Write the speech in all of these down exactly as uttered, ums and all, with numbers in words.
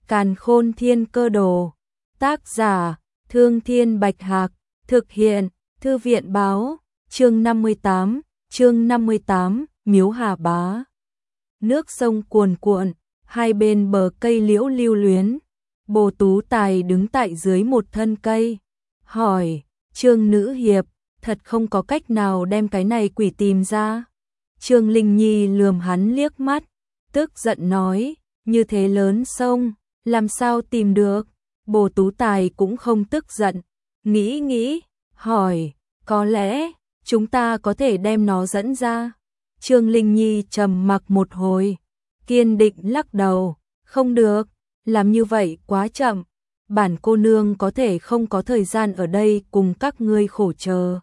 Càn Khôn Thiên Cơ Đồ. Tác giả: Thương Thiên Bạch Hạc. Thực hiện: Thư viện Báo. Chương năm mươi tám, chương năm mươi tám, Miếu Hà Bá. Nước sông cuồn cuộn, hai bên bờ cây liễu lưu luyến. Bồ Tú Tài đứng tại dưới một thân cây, hỏi: Trương nữ hiệp, thật không có cách nào đem cái này quỷ tìm ra? Trương Linh Nhi lườm hắn liếc mắt, tức giận nói: như thế lớn sông, làm sao tìm được? Bồ Tú Tài cũng không tức giận, nghĩ nghĩ, hỏi: có lẽ chúng ta có thể đem nó dẫn ra? Trương Linh Nhi trầm mặc một hồi, kiên định lắc đầu: không được, làm như vậy quá chậm, bản cô nương có thể không có thời gian ở đây cùng các ngươi khổ chờ.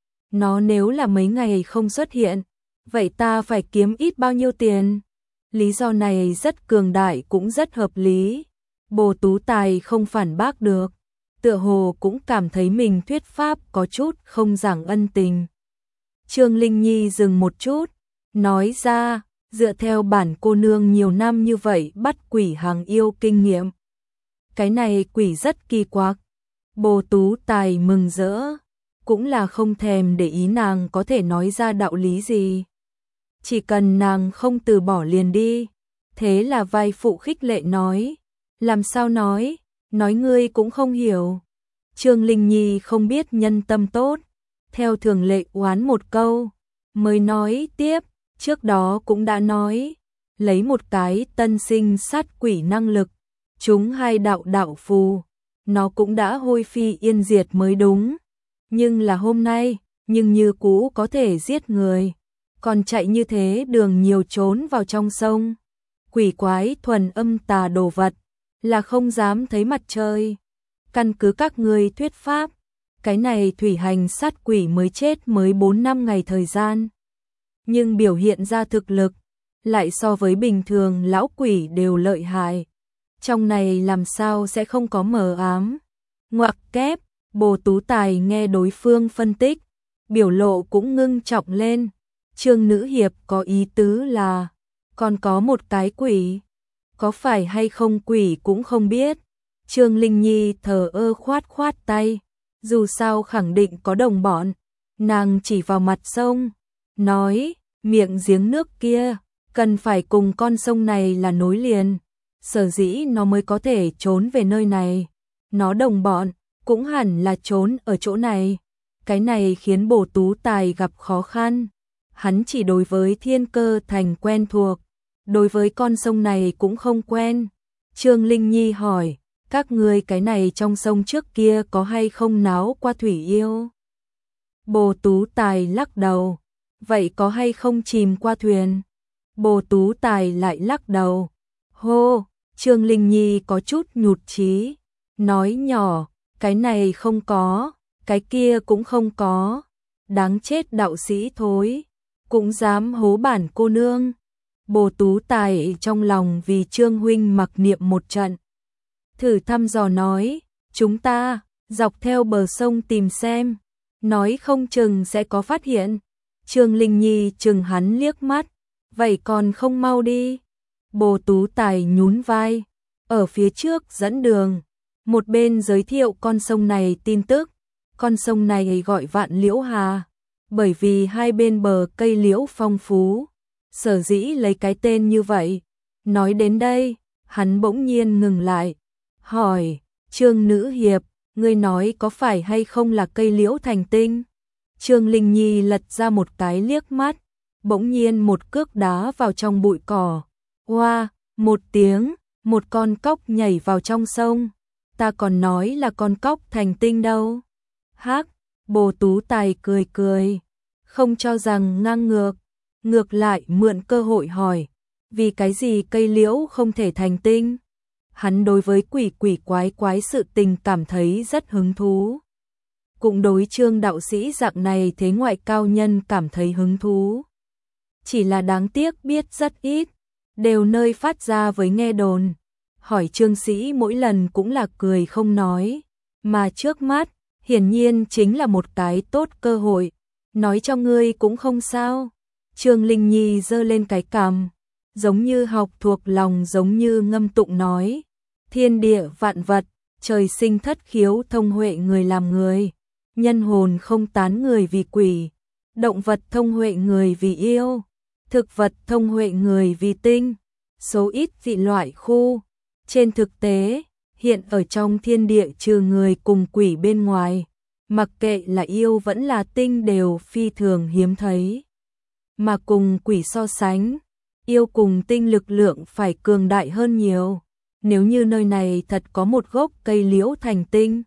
Nó nếu là mấy ngày không xuất hiện, vậy ta phải kiếm ít bao nhiêu tiền? Lý do này rất cường đại cũng rất hợp lý. Bồ Tú Tài không phản bác được, tựa hồ cũng cảm thấy mình thuyết pháp có chút không giảng ân tình. Trương Linh Nhi dừng một chút, nói ra: dựa theo bản cô nương nhiều năm như vậy bắt quỷ hàng yêu kinh nghiệm, cái này quỷ rất kỳ quặc. Bồ Tú Tài mừng rỡ, cũng là không thèm để ý nàng có thể nói ra đạo lý gì. Chỉ cần nàng không từ bỏ liền đi. Thế là vai phụ khích lệ nói: làm sao nói, nói ngươi cũng không hiểu. Trương Linh Nhi không biết nhân tâm tốt, theo thường lệ oán một câu, mới nói tiếp: trước đó cũng đã nói, lấy một cái tân sinh sát quỷ năng lực, chúng hai đạo đạo phù, nó cũng đã hôi phi yên diệt mới đúng. Nhưng là hôm nay, nhưng như cũ có thể giết người, còn chạy như thế đường nhiều trốn vào trong sông. Quỷ quái thuần âm tà đồ vật, là không dám thấy mặt trời. Căn cứ các ngươi thuyết pháp, cái này thủy hành sát quỷ mới chết mới bốn năm ngày thời gian, nhưng biểu hiện ra thực lực lại so với bình thường lão quỷ đều lợi hại. Trong này làm sao sẽ không có mờ ám? Ngoặc kép. Bồ Tú Tài nghe đối phương phân tích, biểu lộ cũng ngưng trọng lên. Trương nữ hiệp có ý tứ là còn có một cái quỷ, có phải hay không quỷ cũng không biết. Trương Linh Nhi thờ ơ khoát khoát tay, dù sao khẳng định có đồng bọn. Nàng chỉ vào mặt sông, nói: miệng giếng nước kia cần phải cùng con sông này là nối liền, sở dĩ nó mới có thể trốn về nơi này. Nó đồng bọn cũng hẳn là trốn ở chỗ này. Cái này khiến Bồ Tú Tài gặp khó khăn. Hắn chỉ đối với Thiên Cơ Thành quen thuộc, đối với con sông này cũng không quen. Trương Linh Nhi hỏi: các ngươi cái này trong sông trước kia có hay không náo qua thủy yêu? Bồ Tú Tài lắc đầu: vậy có hay không chìm qua thuyền? Bồ Tú Tài lại lắc đầu. Hô. Trương Linh Nhi có chút nhụt chí, nói nhỏ: cái này không có, cái kia cũng không có. Đáng chết đạo sĩ thối, cũng dám hố bản cô nương. Bồ Tú Tài trong lòng vì Trương huynh mặc niệm một trận, thử thăm dò nói: chúng ta dọc theo bờ sông tìm xem, nói không chừng sẽ có phát hiện. Trương Linh Nhi chừng hắn liếc mắt: vậy còn không mau đi. Bồ Tú Tài nhún vai, ở phía trước dẫn đường, một bên giới thiệu con sông này tin tức. Con sông này gọi Vạn Liễu Hà, bởi vì hai bên bờ cây liễu phong phú, sở dĩ lấy cái tên như vậy. Nói đến đây, hắn bỗng nhiên ngừng lại, hỏi: Trương nữ hiệp, ngươi nói có phải hay không là cây liễu thành tinh? Trương Linh Nhi lật ra một cái liếc mắt, bỗng nhiên một cước đá vào trong bụi cỏ. Oa, một tiếng, một con cóc nhảy vào trong sông. Ta còn nói là con cóc thành tinh đâu. Hắc. Bồ Tú Tài cười cười, không cho rằng ngang ngược, ngược lại mượn cơ hội hỏi: vì cái gì cây liễu không thể thành tinh? Hắn đối với quỷ quỷ quái quái sự tình cảm thấy rất hứng thú, cũng đối Trương đạo sĩ dạng này thế ngoại cao nhân cảm thấy hứng thú. Chỉ là đáng tiếc biết rất ít, đều nơi phát ra với nghe đồn. Hỏi Trương sĩ mỗi lần cũng là cười không nói, mà trước mắt hiển nhiên chính là một cái tốt cơ hội. Nói cho ngươi cũng không sao. Trương Linh Nhi giơ lên cái cằm, giống như học thuộc lòng, giống như ngâm tụng nói: thiên địa vạn vật, trời sinh thất khiếu thông huệ người làm người, nhân hồn không tán người vì quỷ, động vật thông huệ người vì yêu, thực vật thông huệ người vì tinh, số ít dị loại khu. Trên thực tế, hiện ở trong thiên địa trừ người cùng quỷ bên ngoài, mặc kệ là yêu vẫn là tinh đều phi thường hiếm thấy. Mà cùng quỷ so sánh, yêu cùng tinh lực lượng phải cường đại hơn nhiều. Nếu như nơi này thật có một gốc cây liễu thành tinh,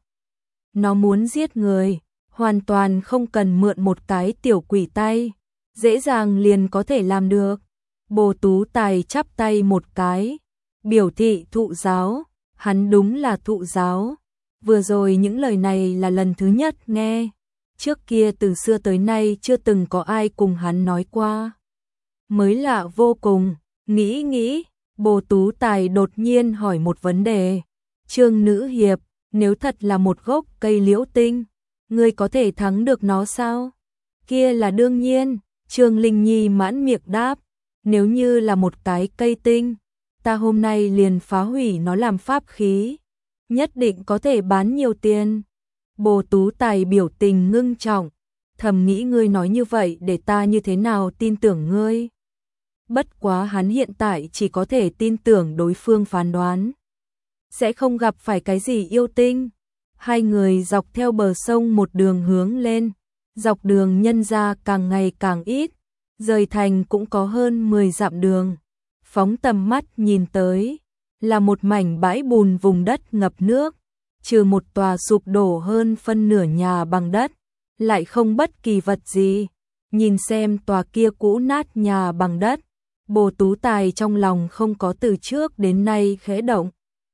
nó muốn giết người, hoàn toàn không cần mượn một cái tiểu quỷ tay, dễ dàng liền có thể làm được. Bồ Tú Tài chắp tay một cái, biểu thị thụ giáo, hắn đúng là thụ giáo. Vừa rồi những lời này là lần thứ nhất nghe, trước kia từ xưa tới nay chưa từng có ai cùng hắn nói qua. Mới lạ vô cùng, nghĩ nghĩ, Bồ Tú Tài đột nhiên hỏi một vấn đề. Trương Nữ Hiệp, nếu thật là một gốc cây liễu tinh, ngươi có thể thắng được nó sao? Kia là đương nhiên, Trương Linh Nhi mãn miệng đáp. Nếu như là một cái cây tinh, ta hôm nay liền phá hủy nó làm pháp khí, nhất định có thể bán nhiều tiền. Bồ Tú Tài biểu tình ngưng trọng, thầm nghĩ ngươi nói như vậy để ta như thế nào tin tưởng ngươi. Bất quá hắn hiện tại chỉ có thể tin tưởng đối phương phán đoán, sẽ không gặp phải cái gì yêu tinh. Hai người dọc theo bờ sông một đường hướng lên, dọc đường nhân ra càng ngày càng ít, rời thành cũng có hơn mười dặm đường. Phóng tầm mắt nhìn tới, là một mảnh bãi bùn vùng đất ngập nước, trừ một tòa sụp đổ hơn phân nửa nhà bằng đất, lại không bất kỳ vật gì. Nhìn xem tòa kia cũ nát nhà bằng đất, Bồ Tú Tài trong lòng không có từ trước đến nay khẽ động.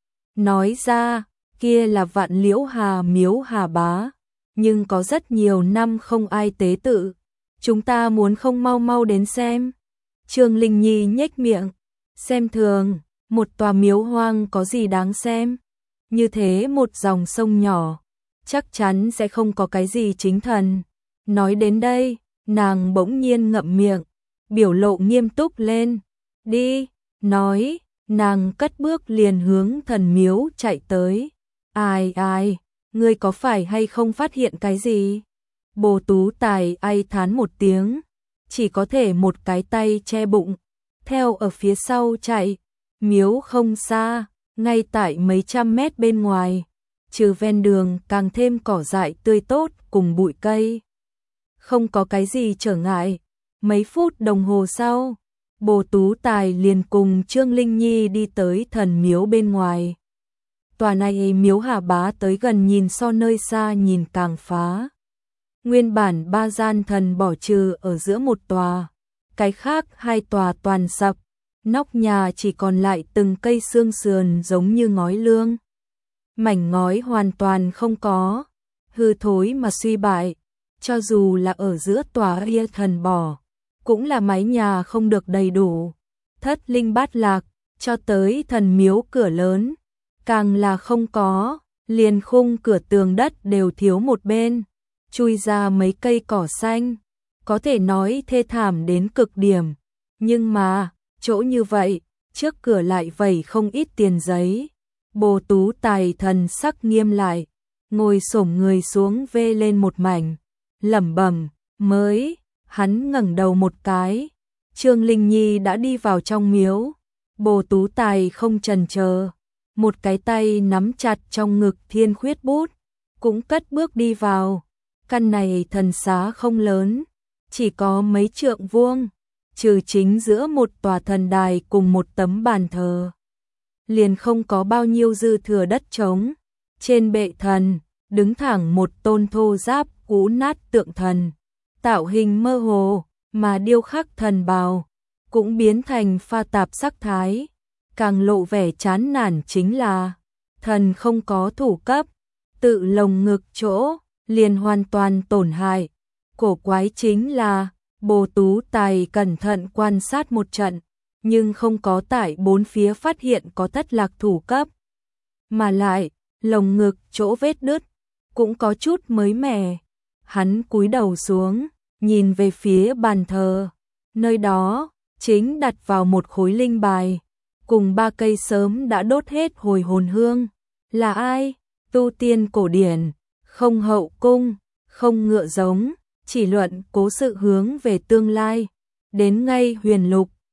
Nói ra, kia là Vạn Liễu Hà miếu Hà Bá, nhưng có rất nhiều năm không ai tế tự. Chúng ta muốn không mau mau đến xem. Trương Linh Nhi nhếch miệng, xem thường, một tòa miếu hoang có gì đáng xem. Như thế một dòng sông nhỏ, chắc chắn sẽ không có cái gì chính thần. Nói đến đây, nàng bỗng nhiên ngậm miệng, biểu lộ nghiêm túc lên. Đi, nói, nàng cất bước liền hướng thần miếu chạy tới. Ai ai, ngươi có phải hay không phát hiện cái gì? Bồ Tú Tài ai thán một tiếng, chỉ có thể một cái tay che bụng, theo ở phía sau chạy. Miếu không xa, ngay tại mấy trăm mét bên ngoài, trừ ven đường càng thêm cỏ dại tươi tốt cùng bụi cây. Không có cái gì trở ngại. Mấy phút đồng hồ sau, Bồ Tú Tài liền cùng Trương Linh Nhi đi tới thần miếu bên ngoài. Tòa này miếu Hà Bá tới gần nhìn so nơi xa nhìn càng phá. Nguyên bản ba gian thần bỏ trừ ở giữa một tòa, cái khác hai tòa toàn sập, nóc nhà chỉ còn lại từng cây xương sườn giống như ngói lương. Mảnh ngói hoàn toàn không có, hư thối mà suy bại, cho dù là ở giữa tòa kia thần bỏ, cũng là mái nhà không được đầy đủ, thất linh bát lạc, cho tới thần miếu cửa lớn, càng là không có, liền khung cửa tường đất đều thiếu một bên, chui ra mấy cây cỏ xanh, có thể nói thê thảm đến cực điểm. Nhưng mà, chỗ như vậy, trước cửa lại vẩy không ít tiền giấy. Bồ Tú Tài thần sắc nghiêm lại, ngồi xổm người xuống vê lên một mảnh, lẩm bẩm, mới, hắn ngẩng đầu một cái, Trương Linh Nhi đã đi vào trong miếu. Bồ Tú Tài không chần chờ, một cái tay nắm chặt trong ngực thiên khuyết bút, cũng cất bước đi vào. Căn này thần xá không lớn, chỉ có mấy trượng vuông, trừ chính giữa một tòa thần đài cùng một tấm bàn thờ, liền không có bao nhiêu dư thừa đất trống. Trên bệ thần, đứng thẳng một tôn thô giáp cũ nát tượng thần, tạo hình mơ hồ, mà điêu khắc thần bào, cũng biến thành pha tạp sắc thái. Càng lộ vẻ chán nản chính là, thần không có thủ cấp, tự lồng ngực chỗ, liền hoàn toàn tổn hại. Cổ quái chính là, Bồ Tú Tài cẩn thận quan sát một trận, nhưng không có tại bốn phía phát hiện có thất lạc thủ cấp. Mà lại, lồng ngực chỗ vết đứt, cũng có chút mới mẻ. Hắn cúi đầu xuống, nhìn về phía bàn thờ, nơi đó, chính đặt vào một khối linh bài. cùng ba cây sớm đã đốt hết hồi hồn hương. Là ai? Tu tiên cổ điển, không hậu cung, không ngựa giống, chỉ luận cố sự hướng về tương lai. Đến ngay huyền lục,